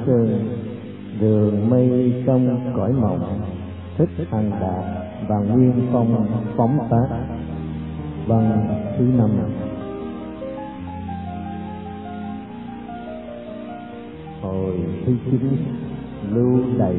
Sơn, đường mây trong cõi mộng, Thích Hành Đạt và Nguyên Phong phóng tác. Văn thứ 5. Hồi thứ 9, lưu đầy.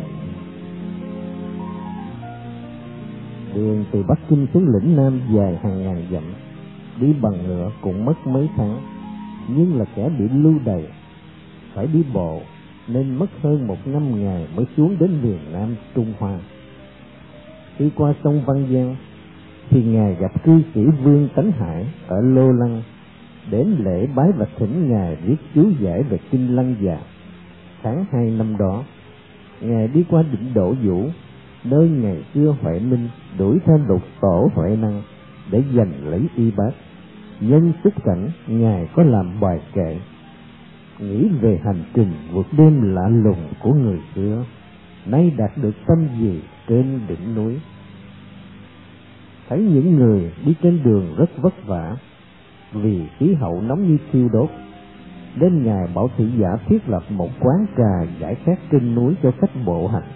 Đường từ Bắc Kinh xuống lĩnh Nam dài hàng ngàn dặm, đi bằng ngựa cũng mất mấy tháng, nhưng là kẻ bị lưu đày phải đi bộ nên mất hơn 1 năm ngày mới xuống đến miền Nam Trung Hoa. Khi qua sông Văn Giang thì ngài gặp cư sĩ Vương Tấn Hải ở Lô Lăng, đến lễ bái và thỉnh ngài viết chú giải về kinh Lăng Già. Tháng 2 năm đó, ngài đi qua đỉnh Đỗ Vũ, nơi ngày xưa Huệ Minh đuổi theo Lục Tổ Huệ Năng để giành lấy y bát. Nhân xúc cảnh, ngài có làm bài kệ nghĩ về hành trình vượt đêm lạ lùng của người xưa, nay đạt được tâm gì trên đỉnh núi. Thấy những người đi trên đường rất vất vả vì khí hậu nóng như thiêu đốt, nên ngài bảo thị giả thiết lập một quán trà giải khát trên núi cho khách bộ hành.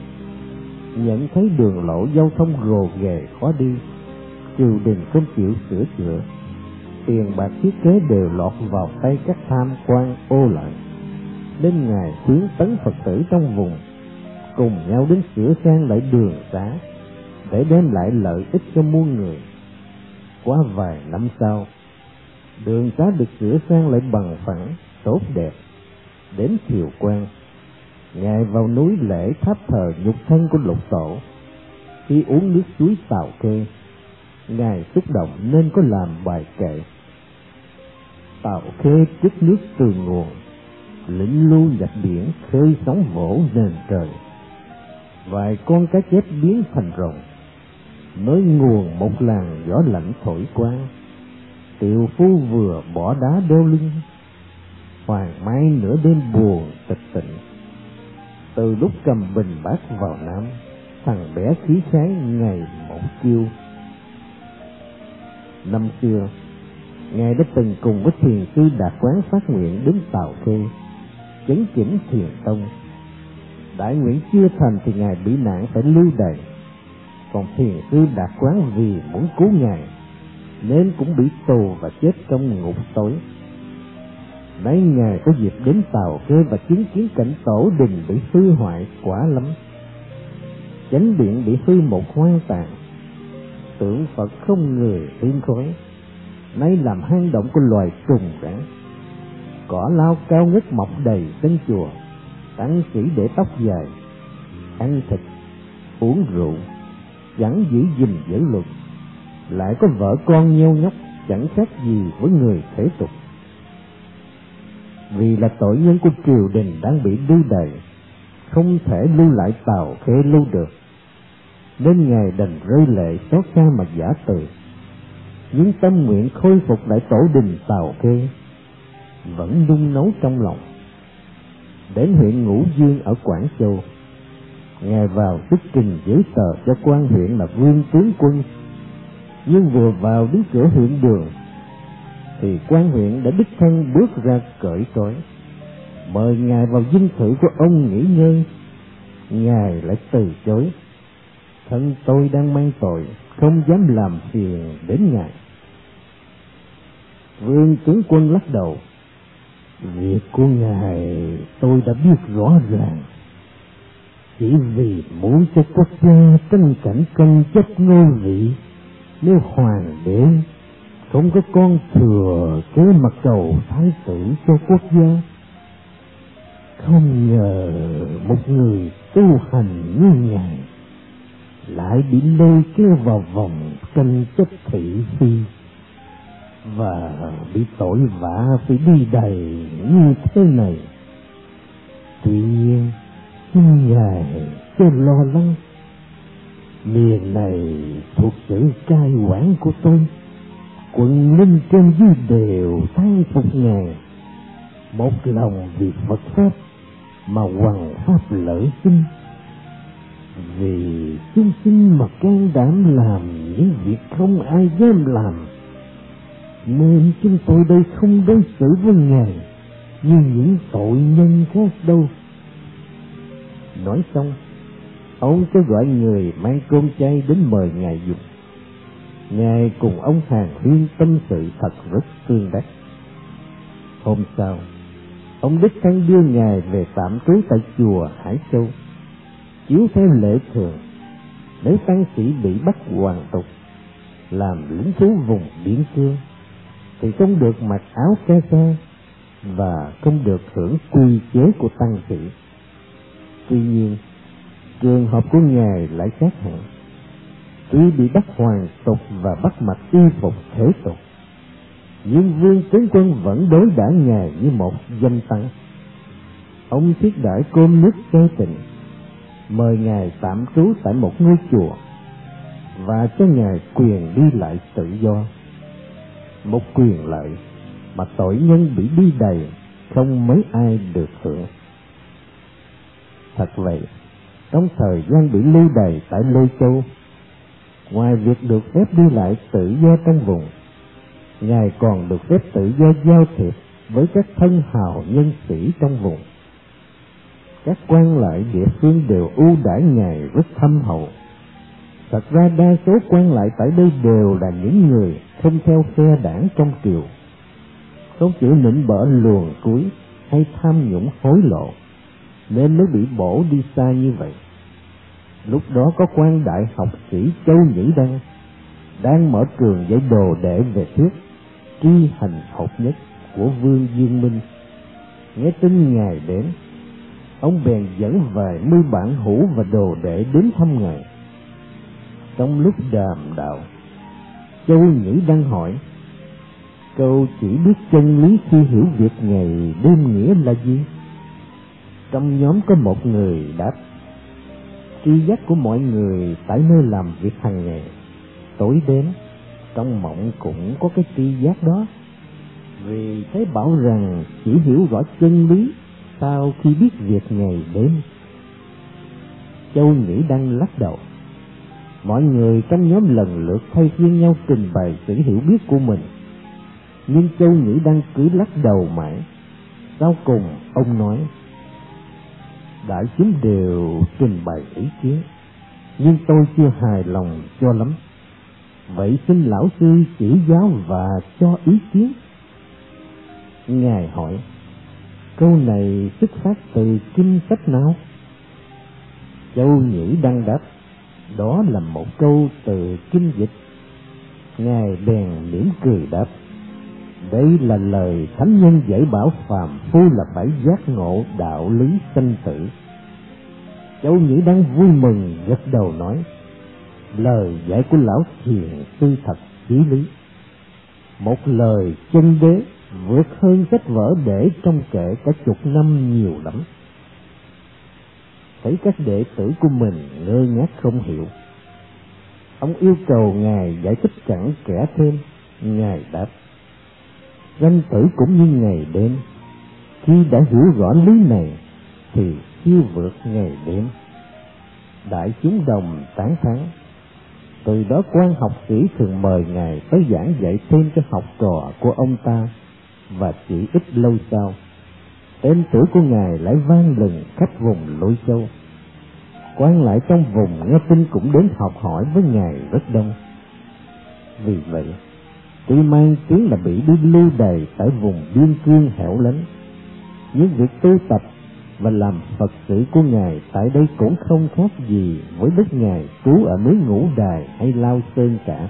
Nhận thấy đường lộ giao thông gồ ghề khó đi, triều đình không chịu sửa chữa, tiền bạc thiết kế đều lọt vào tay các tham quan ô lại, nên ngài khuyến tấn Phật tử trong vùng cùng nhau đến sửa sang lại đường xá để đem lại lợi ích cho muôn người. Qua vài năm sau, đường xá được sửa sang lại bằng phẳng tốt đẹp. Đến Thiều Quan, ngài vào núi lễ tháp thờ nhục thân của Lục Tổ. Khi uống nước suối Tào Khê, ngài xúc động nên có làm bài kệ: Tào Khê trích nước từ nguồn, lĩnh lưu nhập biển, khơi sóng vỗ nền trời. Vài con cá chép biến thành rồng, mới nguồn một làn gió lạnh thổi qua. Tiều phu vừa bỏ đá đeo lưng, hoàng mai nửa đêm buồn tịch tịnh. Từ lúc cầm bình bát vào Nam, thằng bé khí khái ngày một chiêu. Năm xưa, ngài đã từng cùng với thiền sư Đạt Quán phát nguyện đến Tào Khê chấn chỉnh thiền tông. Đại nguyện chưa thành thì ngài bị nạn phải lưu đày, còn thiền sư Đạt Quán vì muốn cứu ngài nên cũng bị tù và chết trong ngục tối. Nay ngài có dịp đến Tào Khê và chứng kiến cảnh tổ đình bị hư hoại quả lắm. Chánh điện bị hư một hoang tàn, tượng Phật không người hương khói, nay làm hang động của loài trùng rắn. Cỏ lao cao ngất mọc đầy sân chùa, tăng sĩ để tóc dài, ăn thịt, uống rượu, chẳng giữ gìn giới luật, lại có vợ con nheo nhóc, chẳng khác gì với người thể tục. Vì là tội nhân của triều đình đang bị lưu đày, không thể lưu lại Tào Khê lưu được, nên ngài đành rơi lệ xót xa mà giả từ. Nhưng tâm nguyện khôi phục lại tổ đình Tào Khê vẫn nung nấu trong lòng. Đến huyện Ngũ Dương ở Quảng Châu, ngài vào xuất trình giấy tờ cho quan huyện là Vương tướng quân. Nhưng vừa vào đến cửa huyện đường thì quan huyện đã đích thân bước ra cởi trói, mời ngài vào dinh thự của ông nghỉ ngơi. Ngài lại từ chối: thân tôi đang mang tội, không dám làm phiền đến ngài. Vương tướng quân lắc đầu: việc của ngài tôi đã biết rõ ràng, chỉ vì muốn cho quốc gia tranh cạnh tranh chấp ngôi vị. Nếu hoàng đế không có con thừa kế mà cầu thái tử cho quốc gia, không ngờ một người tu hành như ngài lại bị lôi kéo vào vòng tranh chấp thị phi và bị tội vạ phải đi đầy như thế này. Tuy nhiên, xin ngài cho lo lắng, miền này thuộc sự cai quản của tôi, quần linh trên dưới đều than phục ngài, một lòng vì Phật pháp mà hoằng pháp lợi sinh. Vì chúng sinh mà can đảm làm những việc không ai dám làm, nên chúng tôi đây không đối xử với ngài như những tội nhân khác đâu. Nói xong, ông cho gọi người mang cơm chay đến mời Ngài dùng. Ngài cùng ông hàn huyên tâm sự thật rất tương đắc. Hôm sau, ông đích thân đưa Ngài về tạm trú tại chùa Hải Châu. Chiếu theo lệ thường, nếu tăng sĩ bị bắt hoàn tục làm lính thú vùng Biên Cương thì không được mặc áo ca sa và không được hưởng quy chế của tăng sĩ. Tuy nhiên, trường hợp của Ngài lại khác hẳn. Tuy bị bắt hoàn tục và bắt mặc y phục thể tục, nhưng Vương tướng quân vẫn đối đãi Ngài như một danh tăng. Ông thiết đãi cơm nước chay tịnh, mời Ngài tạm trú tại một ngôi chùa và cho Ngài quyền đi lại tự do, một quyền lợi mà tội nhân bị đi đày không mấy ai được hưởng. Thật vậy, trong thời gian bị lưu đày tại Lôi Châu, ngoài việc được phép đi lại tự do trong vùng, Ngài còn được phép tự do giao thiệp với các thân hào nhân sĩ trong vùng. Các quan lại địa phương đều ưu đãi Ngài rất thâm hậu. Thật ra đa số quan lại tại đây đều là những người không theo phe đảng trong triều, không chịu nịnh bợ luồn cuối hay tham nhũng hối lộ, nên mới bị bổ đi xa như vậy. Lúc đó có quan đại học sĩ Châu Nhĩ Đăng đang mở trường dạy đồ đệ về thuyết tri hành hợp nhất của Vương Dương Minh. Nghe tin Ngài đến, ông bèn dẫn vài mươi bạn hữu và đồ đệ đến thăm Ngài. Trong lúc đàm đạo, Châu Nhĩ Đăng hỏi: "Cậu chỉ biết chân lý khi hiểu việc ngày đêm nghĩa là gì?" Trong nhóm có một người đáp: "Tri giác của mọi người tại nơi làm việc hàng ngày, tối đến trong mộng cũng có cái tri giác đó. Vì thế bảo rằng chỉ hiểu rõ chân lý sau khi biết việc ngày đêm." Châu Nhĩ Đăng lắc đầu. Mọi người trong nhóm lần lượt thay phiên nhau trình bày sự hiểu biết của mình, nhưng Châu Nhĩ Đăng cứ lắc đầu mãi. Sau cùng ông nói: "Đại chúng đều trình bày ý kiến, nhưng tôi chưa hài lòng cho lắm. Vậy xin lão sư chỉ giáo và cho ý kiến." Ngài hỏi: "Câu này xuất phát từ kinh sách nào?" Châu Nhĩ Đăng đáp: "Đó là một câu từ kinh dịch." Ngài bèn mỉm cười đáp: "Đây là lời thánh nhân dạy bảo phàm phu là phải giác ngộ đạo lý sanh tử." Châu Nhĩ Đăng vui mừng gật đầu nói: "Lời dạy của lão thiền sư thật chí lý. Một lời chân đế vượt hơn sách vở để trong kệ cả chục năm nhiều lắm." Thấy các đệ tử của mình ngơ ngác không hiểu, ông yêu cầu Ngài giải thích cặn kẽ thêm. Ngài đáp: "Sanh tử cũng như ngày đêm, khi đã hiểu rõ lý này thì siêu vượt ngày đêm." Đại chúng đồng tán thán. Từ đó quan học sĩ thường mời Ngài tới giảng dạy thêm cho học trò của ông ta, và chỉ ít lâu sau, tên tuổi của Ngài lại vang lừng khắp vùng Lôi Châu. Quan lại trong vùng nghe tin cũng đến học hỏi với Ngài rất đông. Vì vậy, tuy mang tiếng là bị đi lưu đày tại vùng biên cương hẻo lánh, nhưng việc tu tập và làm Phật sự của Ngài tại đây cũng không khác gì với lúc Ngài trú ở núi Ngũ Đài hay Lao Sơn cả.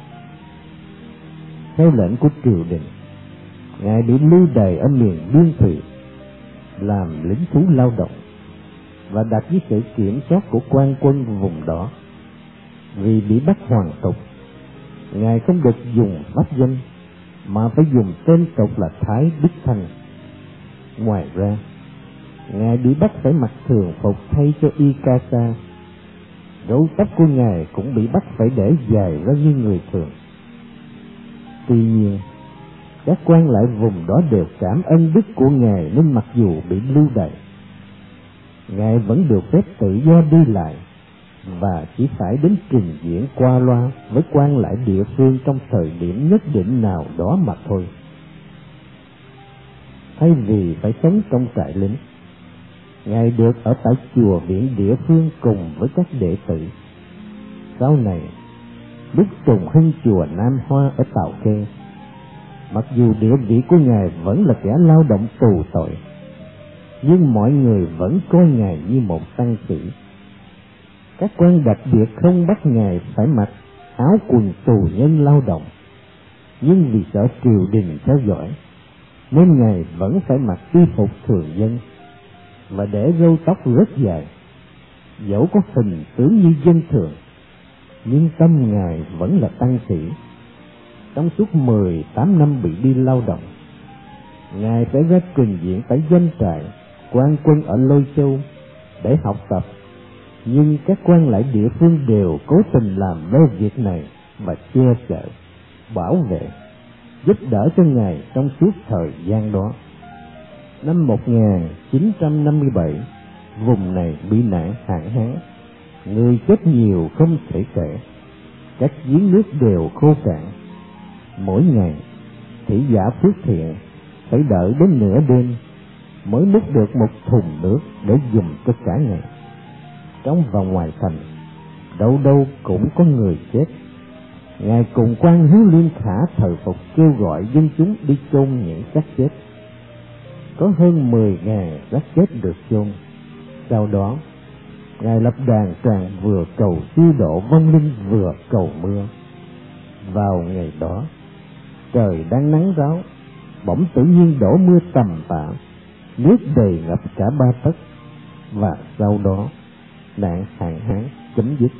Theo lệnh của triều đình, Ngài bị lưu đày ở miền biên thùy, làm lính thú lao động và đặt dưới sự kiểm soát của quan quân vùng đó. Vì bị bắt hoàn tục, Ngài không được dùng pháp danh mà phải dùng tên tục là Thái Đức Thanh. Ngoài ra, Ngài bị bắt phải mặc thường phục thay cho y ca sa. Râu tóc của Ngài cũng bị bắt phải để dài ra như người thường. Tuy nhiên, các quan lại vùng đó đều cảm ơn đức của Ngài, nên mặc dù bị lưu đày, Ngài vẫn được phép tự do đi lại và chỉ phải đến trình diễn qua loa với quan lại địa phương trong thời điểm nhất định nào đó mà thôi. thay vì phải sống trong trại lính. Ngài được ở tại chùa viện địa phương cùng với các đệ tử. Sau này, lúc trùng hưng chùa Nam Hoa ở Tào Khê, mặc dù địa vị của Ngài vẫn là kẻ lao động tù tội, nhưng mọi người vẫn coi Ngài như một tăng sĩ. Các quan đặc biệt không bắt Ngài phải mặc áo quần tù nhân lao động, nhưng vì sợ triều đình theo dõi, nên Ngài vẫn phải mặc y phục thường dân và để râu tóc rất dài. Dẫu có hình tướng như dân thường, nhưng tâm Ngài vẫn là tăng sĩ. Trong suốt 18 năm bị đi lao động, Ngài phải ra trình diện tại doanh trại quan quân ở Lôi Châu để học tập, nhưng các quan lại địa phương đều cố tình làm lơ việc này và che chở, bảo vệ, giúp đỡ cho Ngài trong suốt thời gian đó. Năm 1957, vùng này bị nạn hạn hán, người chết nhiều không thể kể, các giếng nước đều khô cạn. Mỗi ngày, thị giả phước thiện phải đợi đến nửa đêm mới múc được một thùng nước để dùng cho cả ngày. Trong và ngoài thành, đâu đâu cũng có người chết. Ngài cùng quan Hiếu Liêm Khả thờ phục kêu gọi dân chúng đi chôn những xác chết. Có hơn 10.000 xác chết được chôn. Sau đó, Ngài lập đàn tràng vừa cầu siêu độ vong linh vừa cầu mưa. Vào ngày đó, trời đang nắng ráo, bỗng tự nhiên đổ mưa tầm tã, nước đầy ngập cả 3 tấc, và sau đó nạn hạn hán chấm dứt.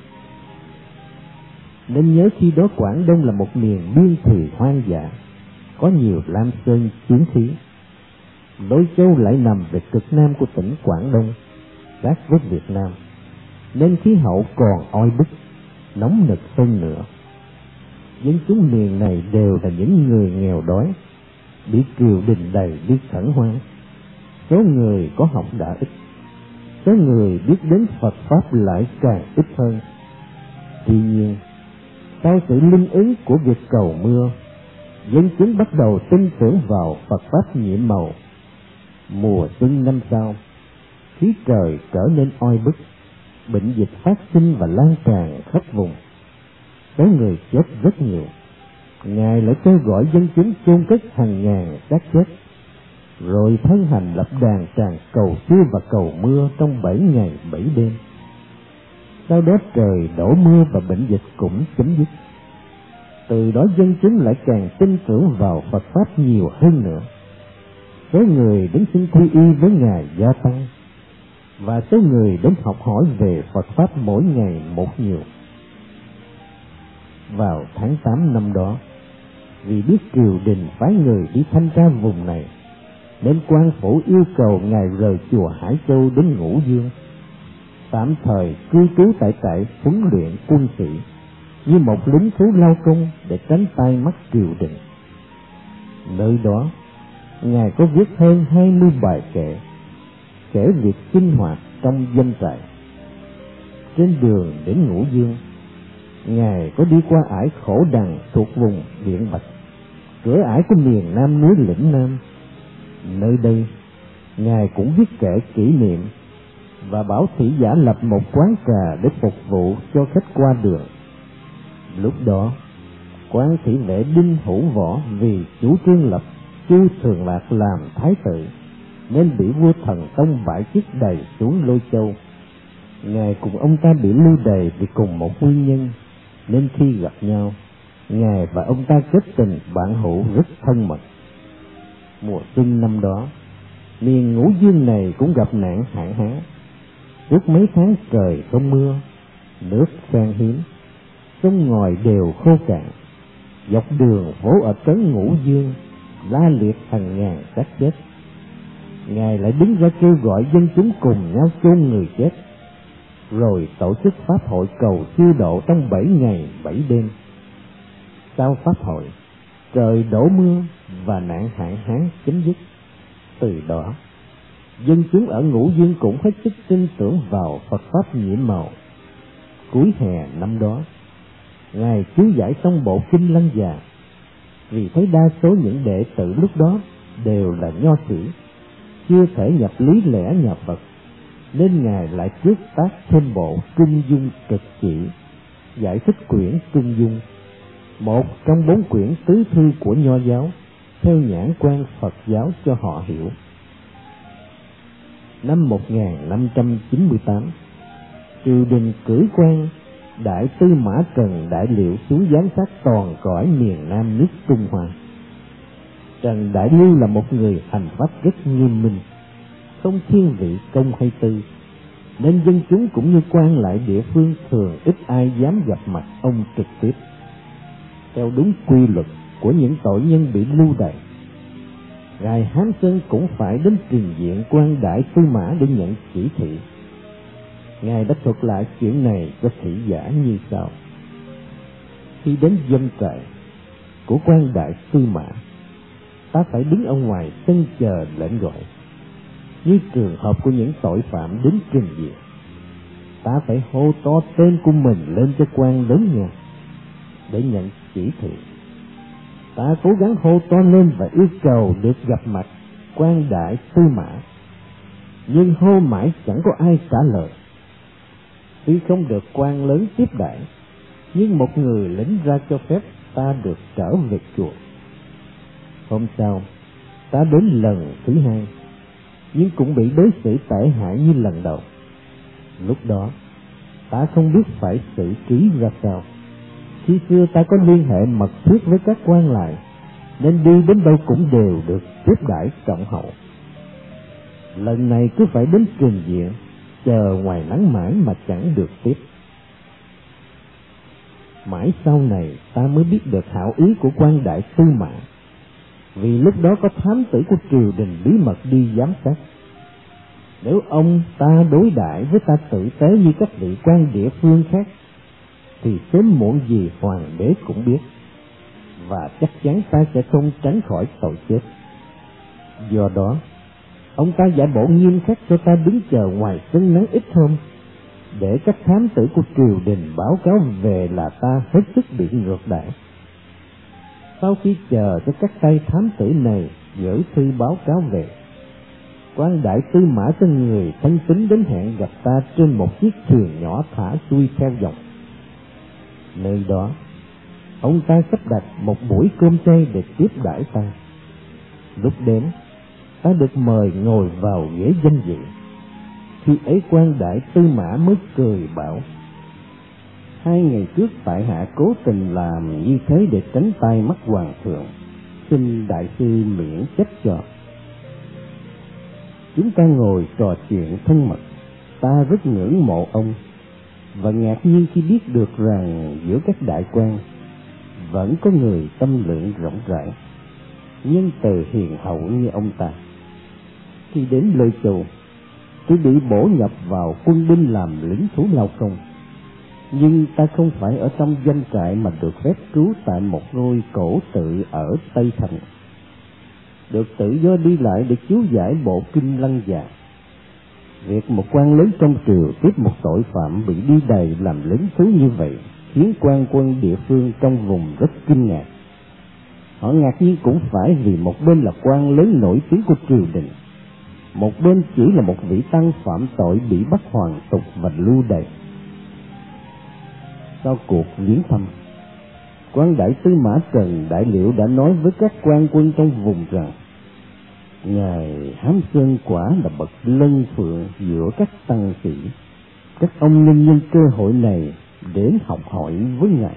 Nên nhớ khi đó Quảng Đông là một miền biên thùy hoang dã, có nhiều lam sơn chiến khí. Lôi Châu lại nằm về cực nam của tỉnh Quảng Đông, sát với Việt Nam, nên khí hậu còn oi bức, nóng nực hơn nữa. Dân chúng miền này đều là những người nghèo đói, bị triều đình đày đi khẩn hoang. Số người có học đã ít, số người biết đến Phật Pháp lại càng ít hơn. Tuy nhiên, sau sự linh ứng của việc cầu mưa, dân chúng bắt đầu tin tưởng vào Phật Pháp nhiệm màu. Mùa xuân năm sau, khí trời trở nên oi bức, bệnh dịch phát sinh và lan tràn khắp vùng. Số người chết rất nhiều. Ngài lại kêu gọi dân chúng chôn cất hàng ngàn xác chết, rồi thân hành lập đàn tràng cầu siêu và cầu mưa trong 7 ngày 7 đêm. Sau đó trời đổ mưa và bệnh dịch cũng chấm dứt. Từ đó dân chúng lại càng tin tưởng vào Phật Pháp nhiều hơn nữa. Số người đến xin quy y với Ngài gia tăng, và số người đến học hỏi về Phật Pháp mỗi ngày một nhiều. Vào tháng 8 năm đó, vì biết triều đình phái người đi thanh tra vùng này, nên quan phủ yêu cầu Ngài rời chùa Hải Châu đến Ngũ Dương, tạm thời cư trú tại trại huấn luyện quân sĩ như một lính thú lao công để tránh tai mắt triều đình. Nơi đó, Ngài có viết hơn 20 bài kể việc sinh hoạt trong doanh trại. Trên đường đến Ngũ Dương, Ngài có đi qua ải Khổ Đằng thuộc vùng Điện Bạch, cửa ải của miền Nam núi Lĩnh Nam. Nơi đây, Ngài cũng viết kể kỷ niệm và bảo thị giả lập một quán trà để phục vụ cho khách qua đường. Lúc đó, quan thị vệ Đinh Hữu Võ vì chủ trương lập Chu Thường Lạc làm thái tử, nên bị vua Thần Tông bãi chức đày xuống Lôi Châu. Ngài cùng ông ta bị lưu đày vì cùng một nguyên nhân, nên khi gặp nhau, Ngài và ông ta kết tình bạn hữu rất thân mật. Mùa xuân năm đó, miền Ngũ Dương này cũng gặp nạn hạn hán. Suốt mấy tháng trời không mưa, nước khan hiếm, sông ngòi đều khô cạn. Dọc đường phố ở trấn Ngũ Dương la liệt hàng ngàn xác chết. Ngài lại đứng ra kêu gọi dân chúng cùng nhau chôn người chết, rồi tổ chức pháp hội cầu siêu độ trong 7 ngày 7 đêm. Sau pháp hội, trời đổ mưa và nạn hạn hán chấm dứt. Từ đó, dân chúng ở Ngũ Dương cũng hết sức tin tưởng vào Phật Pháp nhiệm màu. Cuối hè năm đó, Ngài chú giải xong bộ kinh Lăng Già, vì thấy đa số những đệ tử lúc đó đều là nho sĩ, chưa thể nhập lý lẽ nhà Phật, nên Ngài lại trước tác thêm bộ Trung Dung Trực Chỉ, giải thích quyển Trung Dung, một trong 4 quyển tứ thư của Nho giáo, theo nhãn quan Phật giáo cho họ hiểu. Năm 1598, triều đình cử quan Đại Tư Mã Trần Đại Liệu xuống giám sát toàn cõi miền Nam nước Trung Hoa. Trần Đại Liêu là một người hành pháp rất nghiêm minh, không thiên vị công hay tư, nên dân chúng cũng như quan lại địa phương thường ít ai dám gặp mặt ông trực tiếp. Theo đúng quy luật của những tội nhân bị lưu đày, Ngài Hán Sơn cũng phải đến trình diện quan Đại Tư Mã để nhận chỉ thị. Ngài đã thuật lại chuyện này cho thị giả như sau: khi đến doanh trại của quan Đại Tư Mã, ta phải đứng ở ngoài sân chờ lệnh gọi. Như trường hợp của những tội phạm đến trình diện, ta phải hô to tên của mình lên cho quan lớn nhà để nhận chỉ thị. Ta cố gắng hô to lên và yêu cầu được gặp mặt quan Đại Tư Mã, nhưng hô mãi chẳng có ai trả lời. Tuy không được quan lớn tiếp đãi, nhưng một người lĩnh ra cho phép ta được trở về chùa. Hôm sau, ta đến lần thứ 2, nhưng cũng bị đối xử tệ hại như lần đầu. Lúc đó, ta không biết phải xử trí ra sao. Khi xưa ta có liên hệ mật thiết với các quan lại, nên đi đến đâu cũng đều được tiếp đãi trọng hậu. Lần này cứ phải đến trình diện, chờ ngoài nắng mãi mà chẳng được tiếp. Mãi sau này ta mới biết được hảo ý của quan Đại Tư Mã, vì lúc đó có thám tử của triều đình bí mật đi giám sát. Nếu ông ta đối đãi với ta tử tế như các vị quan địa phương khác, thì sớm muộn gì hoàng đế cũng biết, và chắc chắn ta sẽ không tránh khỏi tội chết. Do đó, ông ta giả bộ nghiêm khắc cho ta đứng chờ ngoài sân nắng ít hôm, để các thám tử của triều đình báo cáo về là ta hết sức bị ngược đãi. Sau khi chờ cho các tay thám tử này gửi thư báo cáo về, quan Đại Tư Mã cho người thân tín đến hẹn gặp ta trên một chiếc thuyền nhỏ thả xuôi theo dòng. Nơi đó, ông ta sắp đặt một buổi cơm chay để tiếp đãi ta. Lúc đến, ta được mời ngồi vào ghế danh dự. Khi ấy quan Đại Tư Mã mới cười bảo: 2 ngày trước tại hạ cố tình làm như thế để tránh tai mắt hoàng thượng, xin đại sư miễn trách cho. Chúng ta ngồi trò chuyện thân mật. Ta rất ngưỡng mộ ông, và ngạc nhiên khi biết được rằng giữa các đại quan vẫn có người tâm lượng rộng rãi, nhân từ hiền hậu như ông ta. Khi đến Lôi Châu, tôi bị bổ nhập vào quân binh làm lính thú lao công, nhưng ta không phải ở trong doanh trại mà được phép trú tại một ngôi cổ tự ở Tây Thành, được tự do đi lại để chiếu giải bộ kinh Lăng Già. Việc một quan lớn trong triều tiếp một tội phạm bị đi đày làm lính thú như vậy khiến quan quân địa phương trong vùng rất kinh ngạc. Họ ngạc nhiên cũng phải vì một bên là quan lớn nổi tiếng của triều đình, một bên chỉ là một vị tăng phạm tội bị bắt hoàn tục và lưu đày. Sau cuộc viếng thăm, quan Đại Tư Mã Trần Đại Liệu đã nói với các quan quân trong vùng rằng Ngài Hán Sơn quả là bậc lân phượng giữa các tăng sĩ. Các ông nên nhân cơ hội này đến học hỏi với Ngài.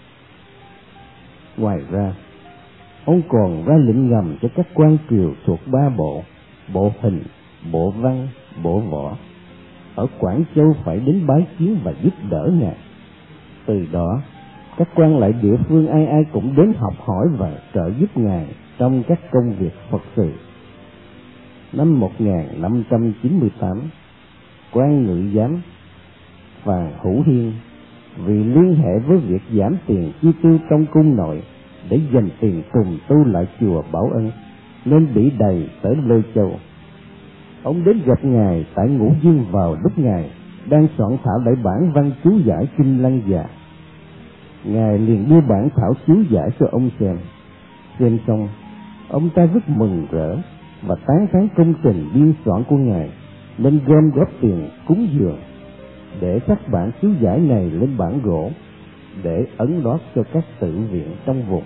Ngoài ra, ông còn ra lệnh ngầm cho các quan triều thuộc 3 bộ: bộ hình, bộ văn, bộ võ, ở Quảng Châu phải đến bái kiến và giúp đỡ Ngài. Từ đó, các quan lại địa phương ai ai cũng đến học hỏi và trợ giúp Ngài trong các công việc Phật sự. Năm 1598, quan ngự giám Phàn Hữu Hiên vì liên hệ với việc giảm tiền chi tiêu trong cung nội để dành tiền trùng tu lại chùa Bảo Ân, nên bị đày tới Lôi Châu. Ông đến gặp Ngài tại Ngũ Dương vào lúc Ngài đang soạn thảo lại bản văn chú giải kinh Lăng Già. Ngài liền đưa bản thảo chú giải cho ông xem xong, Ông ta rất mừng rỡ và tán thán công trình biên soạn của Ngài, nên gom góp tiền cúng dường để khắc bản chú giải này lên bản gỗ để ấn lót cho các tự viện trong vùng.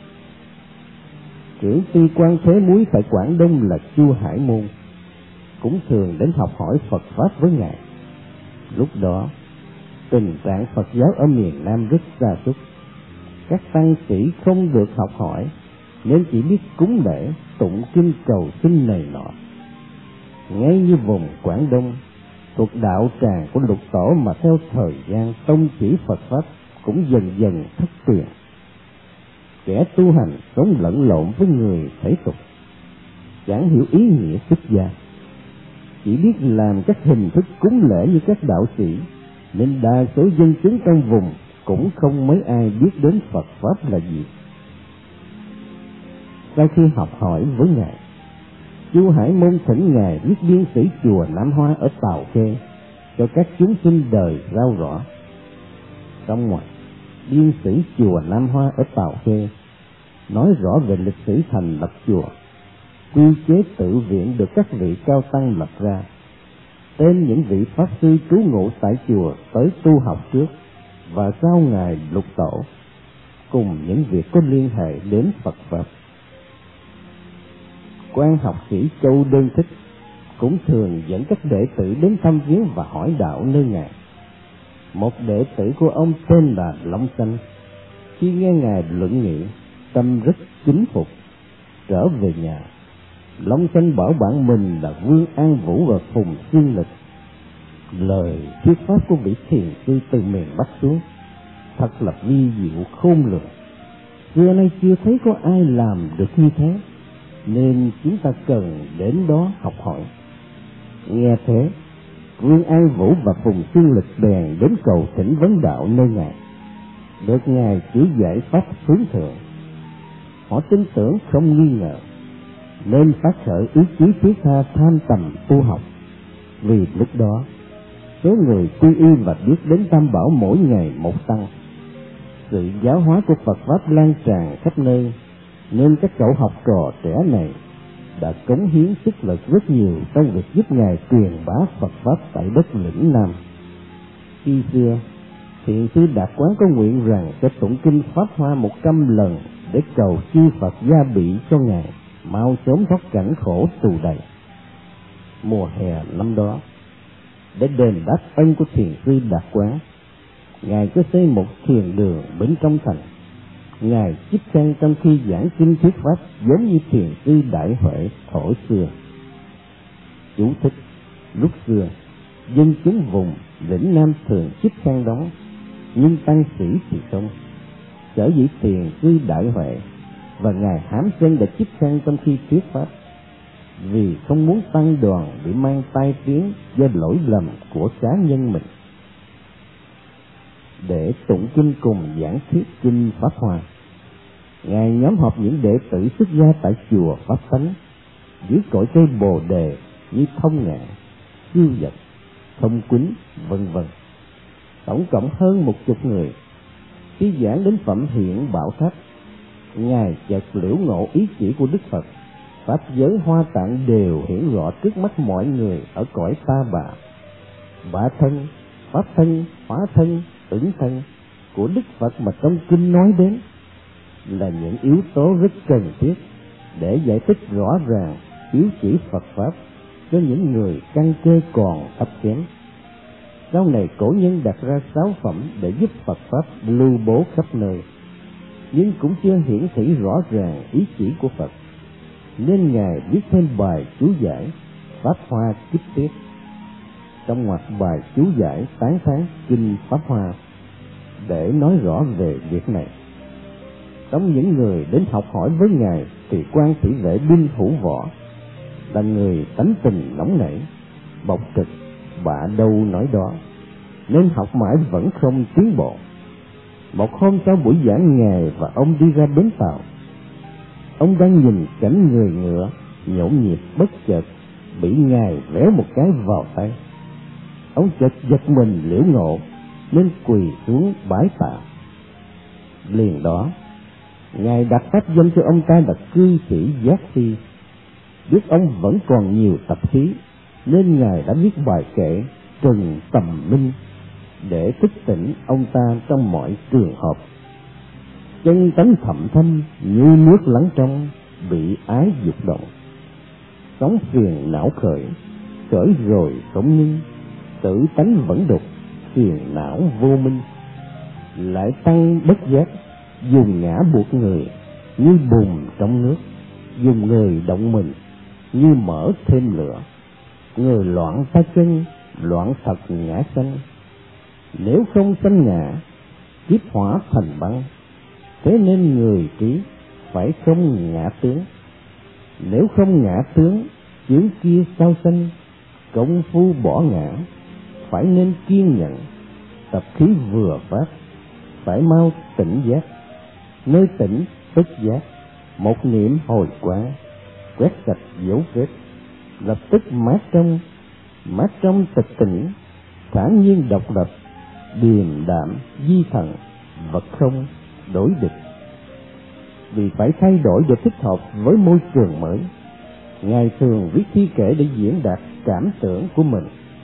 Trưởng ty quan Thế Muối tại Quảng Đông là Chu Hải Môn cũng thường đến học hỏi Phật pháp với Ngài. Lúc đó tình trạng Phật giáo ở miền Nam rất sa sút, các tăng sĩ không được học hỏi nên chỉ biết cúng lễ, tụng kinh cầu xin này nọ. Ngay như vùng Quảng Đông thuộc đạo tràng của Lục Tổ mà theo thời gian tông chỉ Phật pháp cũng dần dần thất truyền. Kẻ tu hành sống lẫn lộn với người thể tục, chẳng hiểu ý nghĩa xuất gia, chỉ biết làm các hình thức cúng lễ như các đạo sĩ, nên đa số dân chúng trong vùng cũng không mấy ai biết đến Phật pháp là gì. Sau khi học hỏi với Ngài, Chu Hải Môn thỉnh Ngài viết biên sử chùa Nam Hoa ở Tào Khê cho các chúng sinh đời rao rõ. Trong ngoặc biên sử chùa Nam Hoa ở Tào Khê nói rõ về lịch sử thành lập chùa, quy chế tự viện được các vị cao tăng lập ra, tên những vị pháp sư trú ngụ tại chùa tới tu học trước và sau Ngài Lục Tổ, cùng những việc có liên hệ đến Phật pháp. Quan học sĩ Châu Đơn Thích cũng thường dẫn các đệ tử đến thăm viếng và hỏi đạo nơi Ngài. Một đệ tử của ông tên là Long Xanh, khi nghe Ngài luận nghị, tâm rất kính phục. Trở về nhà, Long Xanh bảo bạn mình là Vương An Vũ và Phùng Xuyên Lịch. Lời thuyết pháp của vị thiền sư từ miền Bắc xuống thật là vi diệu khôn lường, xưa nay chưa thấy có ai làm được như thế, nên chúng ta cần đến đó học hỏi. Nghe thế, Vương An Vũ và Phùng Xuyên Lịch bèn đến cầu thỉnh vấn đạo nơi Ngài, được Ngài chỉ giải pháp hướng thượng. Họ tin tưởng không nghi ngờ, nên phát khởi ý chí thiết tha tham tầm tu học. Vì lúc đó số người quy y và biết đến Tam Bảo mỗi ngày một tăng, sự giáo hóa của Phật pháp lan tràn khắp nơi, nên các cậu học trò trẻ này đã cống hiến sức lực rất nhiều trong việc giúp Ngài truyền bá Phật pháp tại đất lĩnh Nam. Khi xưa, thiền sư Đạt Quán có nguyện rằng sẽ tụng kinh Pháp Hoa 100 lần để cầu chư Phật gia bị cho Ngài mau sớm thoát cảnh khổ tù đầy. Mùa hè năm đó, để đền đáp ân của thiền sư Đạt Quán, Ngài có xây một thiền đường bên trong thành. Ngài chích khăn trong khi giảng kinh thuyết pháp giống như thiền sư Đại Huệ thổ xưa. Chú thích: lúc xưa, dân chúng vùng lĩnh Nam thường chích khăn đó, nhưng tăng sĩ thì không. Sở dĩ thiền sư Đại Huệ và Ngài Hám Sơn đã chích khăn trong khi thuyết pháp, vì không muốn tăng đoàn bị mang tai tiếng do lỗi lầm của cá nhân mình. Để tụng kinh cùng giảng thuyết kinh Pháp Hoa, Ngài nhóm họp những đệ tử xuất gia tại chùa Pháp Tánh dưới cội cây Bồ Đề như Thông Ngạn, Siêu Vật, Thông Quýnh, vân vân, tổng cộng hơn 10 người. Khi giảng đến phẩm Hiện Bảo Tháp, Ngài chợt liễu ngộ ý chỉ của Đức Phật, pháp giới Hoa Tạng đều hiển rõ trước mắt mọi người ở cõi Ta Bà. Bả thân, pháp thân, hóa thân, ứng thân của Đức Phật mà trong kinh nói đến là những yếu tố rất cần thiết để giải thích rõ ràng yếu chỉ Phật pháp cho những người căn cơ còn thấp kém. Sau này cổ nhân đặt ra 6 phẩm để giúp Phật pháp lưu bố khắp nơi, nhưng cũng chưa hiển thị rõ ràng ý chỉ của Phật, nên Ngài viết thêm bài chú giải Pháp Hoa Kích Tiết. Trong ngoặc bài chú giải tán thán kinh Pháp Hoa để nói rõ về việc này. Trong những người đến học hỏi với Ngài thì Quan Thị Vệ binh thủ võ là người tánh tình nóng nảy, bộc trực, bạ đâu nói đó, nên học mãi vẫn không tiến bộ. Một hôm sau buổi giảng Ngài và ông đi ra bến tàu, ông đang nhìn cảnh người ngựa nhộn nhịp, bất chợt bị Ngài véo một cái vào tay. Ông chợt giật mình liễu ngộ nên quỳ xuống bái tạ. Liền đó Ngài đặt pháp danh cho ông ta là cư sĩ Giác Thi. Biết ông vẫn còn nhiều tập khí, nên Ngài đã viết bài kệ Trừng Tầm Minh để thức tỉnh ông ta trong mọi trường hợp. Chân tánh thầm thâm như nước lắng trong, bị ái dục động. Sóng phiền não khởi, khởi rồi không ngưng, tự tánh vẫn đục, phiền não vô minh. Lại tăng bất giác, dùng ngã buộc người, như bùn trong nước, dùng người động mình, như mở thêm lửa. Người loạn ta chân, loạn thật ngã sanh. Nếu không sanh ngã, kiếp hỏa thành băng. Thế nên người trí phải không ngã tướng. Nếu không ngã tướng, chướng kia sao sanh. Công phu bỏ ngã, phải nên kiên nhẫn. Tập khí vừa phát, phải mau tỉnh giác. Nơi tỉnh tức giác, một niệm hồi quán, quét sạch dấu vết, lập tức mát trong tịch tỉnh, thản nhiên độc lập, điềm đạm di thần, vật không đối địch. Vì phải thay đổi để thích hợp với môi trường mới, Ngài thường viết thi kệ để diễn đạt cảm tưởng của mình.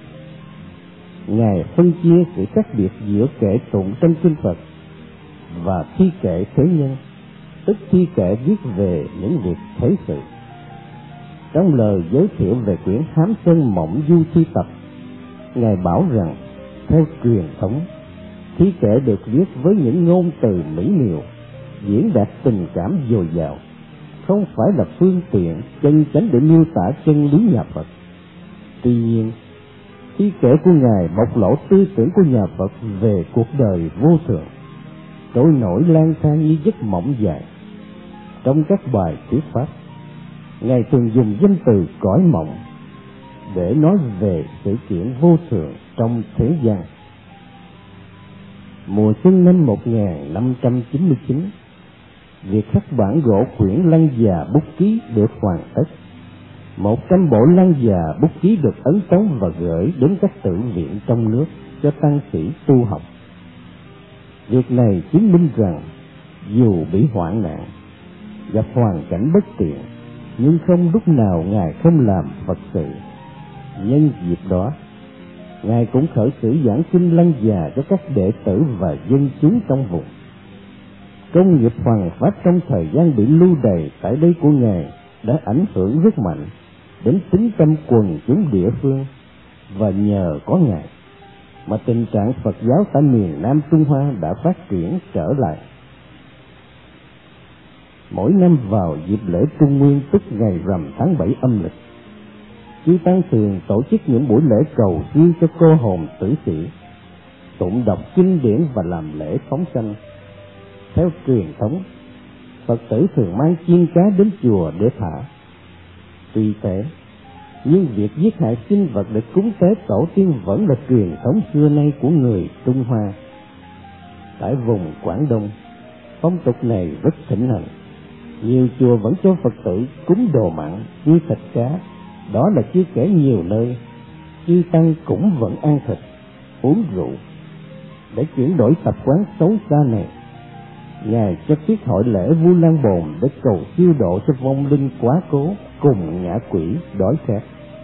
Ngài phân chia sự khác biệt giữa kệ tụng trong kinh Phật và thi kệ thế nhân, tức thi kệ viết về những việc thế sự. Trong lời giới thiệu về quyển Hám Sơn Mộng Du Thi Tập, Ngài bảo rằng theo truyền thống, thi kệ được viết với những ngôn từ mỹ miều, diễn đạt tình cảm dồi dào, không phải là phương tiện chân chánh để miêu tả chân lý nhà Phật. Tuy nhiên, thi kệ của Ngài bộc lộ tư tưởng của nhà Phật về cuộc đời vô thường, trôi nổi lang thang như giấc mộng dài. Trong các bài thuyết pháp, Ngài thường dùng danh từ cõi mộng để nói về sự kiện vô thường trong thế gian. Mùa xuân năm 1599, việc khắc bản gỗ quyển Lăng Già Bút Ký được hoàn tất. 100 bộ Lăng Già Bút Ký được ấn tống và gửi đến các tự viện trong nước cho tăng sĩ tu học. Việc này chứng minh rằng dù bị hoạn nạn, gặp hoàn cảnh bất tiện, nhưng không lúc nào Ngài không làm Phật sự. Nhân dịp đó, Ngài cũng khởi sự giảng kinh Lăng Già cho các đệ tử và dân chúng trong vùng. Công nghiệp hoằng pháp trong thời gian bị lưu đày tại đây của Ngài đã ảnh hưởng rất mạnh đến tín tâm quần chúng địa phương, và nhờ có Ngài mà tình trạng Phật giáo tại miền Nam Trung Hoa đã phát triển trở lại. Mỗi năm vào dịp lễ Trung Nguyên, tức ngày rằm tháng 7 âm lịch, chư tăng thường tổ chức những buổi lễ cầu siêu cho cô hồn tử sĩ, tụng đọc kinh điển và làm lễ phóng sanh. Theo truyền thống, Phật tử thường mang chiên cá đến chùa để thả. Tuy thế, nhưng việc giết hại sinh vật để cúng tế tổ tiên vẫn là truyền thống xưa nay của người Trung Hoa. Tại vùng Quảng Đông, phong tục này rất thịnh hành. Nhiều chùa vẫn cho Phật tử cúng đồ mặn như thịt cá, đó là chưa kể nhiều nơi chư tăng cũng vẫn ăn thịt, uống rượu. Để chuyển đổi tập quán xấu xa này, Ngài cho tiết hội lễ Vu Lan Bồn để cầu siêu độ cho vong linh quá cố cùng ngã quỷ đói khát.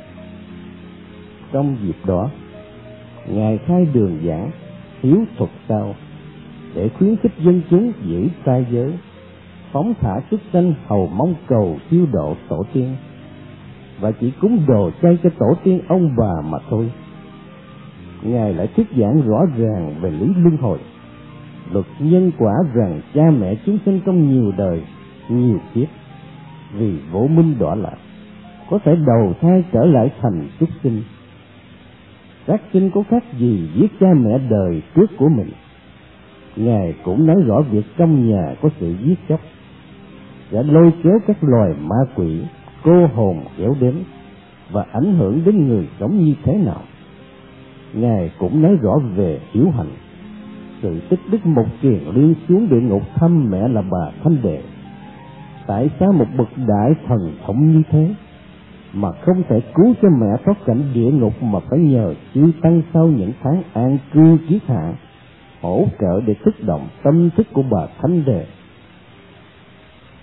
Trong dịp đó, Ngài khai đường giảng hiếu thuật sao để khuyến khích dân chúng giữ trai giới, phóng thả súc sanh hầu mong cầu siêu độ tổ tiên, và chỉ cúng đồ chay cho tổ tiên ông bà mà thôi. Ngài lại thuyết giảng rõ ràng về lý luân hồi, luật nhân quả, rằng cha mẹ chúng sinh trong nhiều đời, nhiều kiếp vì vô minh đọa lạc có thể đầu thai trở lại thành súc sinh. Các sinh có khác gì giết cha mẹ đời trước của mình. Ngài cũng nói rõ việc trong nhà có sự giết chóc đã lôi kéo các loài ma quỷ, cô hồn kéo đến và ảnh hưởng đến người sống như thế nào. Ngài cũng nói rõ về hiếu hạnh, sự tích đức một kiền liên xuống địa ngục thăm mẹ là bà Thanh Đệ. Tại sao một bậc đại thần thống như thế mà không thể cứu cho mẹ thoát cảnh địa ngục, mà phải nhờ chư tăng sau những tháng an cư kiết hạ hỗ trợ để thức động tâm thức của bà Thanh Đệ?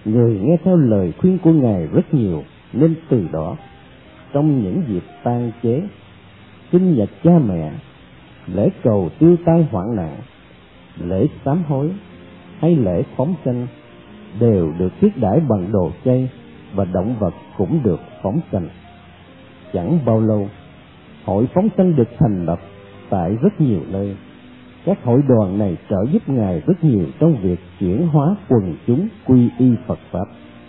Người nghe theo lời khuyên của Ngài rất nhiều, nên từ đó, trong những dịp tang chế, sinh nhật cha mẹ, lễ cầu tiêu tai hoạn nạn, lễ sám hối hay lễ phóng sanh đều được thiết đãi bằng đồ chay, và động vật cũng được phóng sanh. Chẳng bao lâu, hội phóng sanh được thành lập tại rất nhiều nơi. Các hội đoàn này trợ giúp Ngài rất nhiều trong việc chuyển hóa quần chúng quy y Phật Pháp.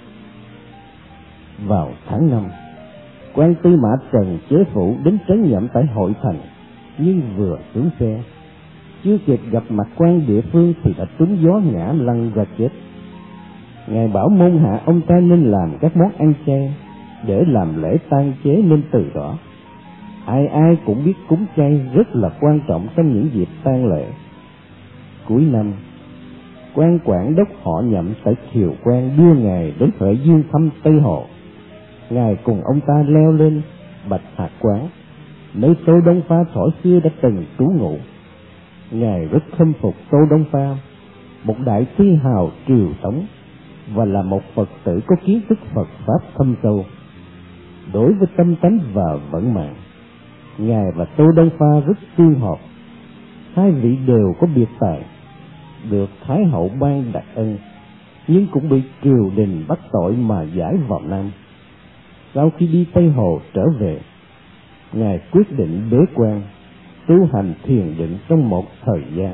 Vào tháng 5, quan Tư Mã Trần chế phủ đến trấn nhậm tại hội thành, nhưng vừa xuống xe, chưa kịp gặp mặt quan địa phương thì đã trúng gió ngã lăn ra chết. Ngài bảo môn hạ ông ta nên làm các món ăn chay để làm lễ tang chế, nên từ đó ai ai cũng biết cúng chay rất là quan trọng trong những dịp tang lễ. Cuối năm, quan quản đốc họ Nhậm tại Thiều Quan đưa Ngài đến Huệ Dương thăm Tây Hồ. Ngài cùng ông ta leo lên Bạch Hạc Quán, nơi Tô Đông Pha thuở xưa đã từng trú ngụ. Ngài rất khâm phục Tô Đông Pha, một đại thi hào triều Tống, và là một Phật tử có kiến thức Phật Pháp thâm sâu. Đối với tâm tánh và vận mạng, Ngài và Tô Đông Pha rất tương hợp. Hai vị đều có biệt tài, được Thái hậu ban đặc ân, nhưng cũng bị triều đình bắt tội mà giải vào Nam. Sau khi đi Tây Hồ trở về, Ngài quyết định bế quan, tu hành thiền định trong một thời gian.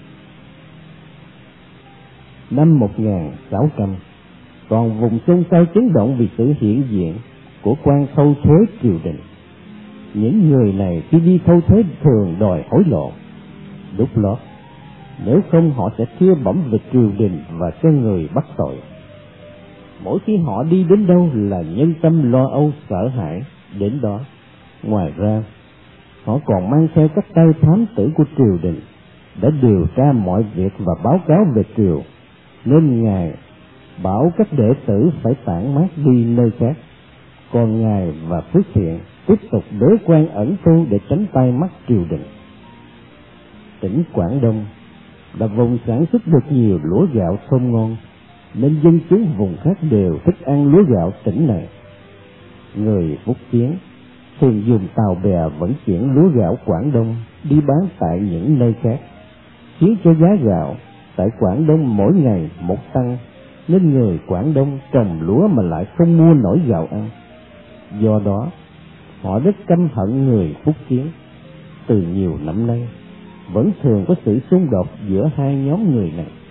Năm 1600, còn vùng xôn xao chấn động vì sự hiện diện của quan thâu thuế triều đình. Những người này khi đi thâu thuế thường đòi hối lộ, đút lót, nếu không họ sẽ thưa bẩm về triều đình và cho người bắt tội. Mỗi khi họ đi đến đâu là nhân tâm lo âu sợ hãi đến đó. Ngoài ra, họ còn mang theo các tay thám tử của triều đình đã điều tra mọi việc và báo cáo về triều, nên Ngài bảo các đệ tử phải tản mát đi nơi khác, còn Ngài và Phước Thiện tiếp tục bế quan ẩn tu để tránh tai mắt triều đình. Tỉnh Quảng Đông là vùng sản xuất được nhiều lúa gạo thơm ngon, nên dân chúng vùng khác đều thích ăn lúa gạo tỉnh này. Người Phúc Kiến thường dùng tàu bè vận chuyển lúa gạo Quảng Đông đi bán tại những nơi khác, khiến cho giá gạo tại Quảng Đông mỗi ngày một tăng, nên người Quảng Đông trồng lúa mà lại không mua nổi gạo ăn. Do đó, họ rất căm hận người Phúc Kiến. Từ nhiều năm nay, vẫn thường có sự xung đột giữa hai nhóm người này.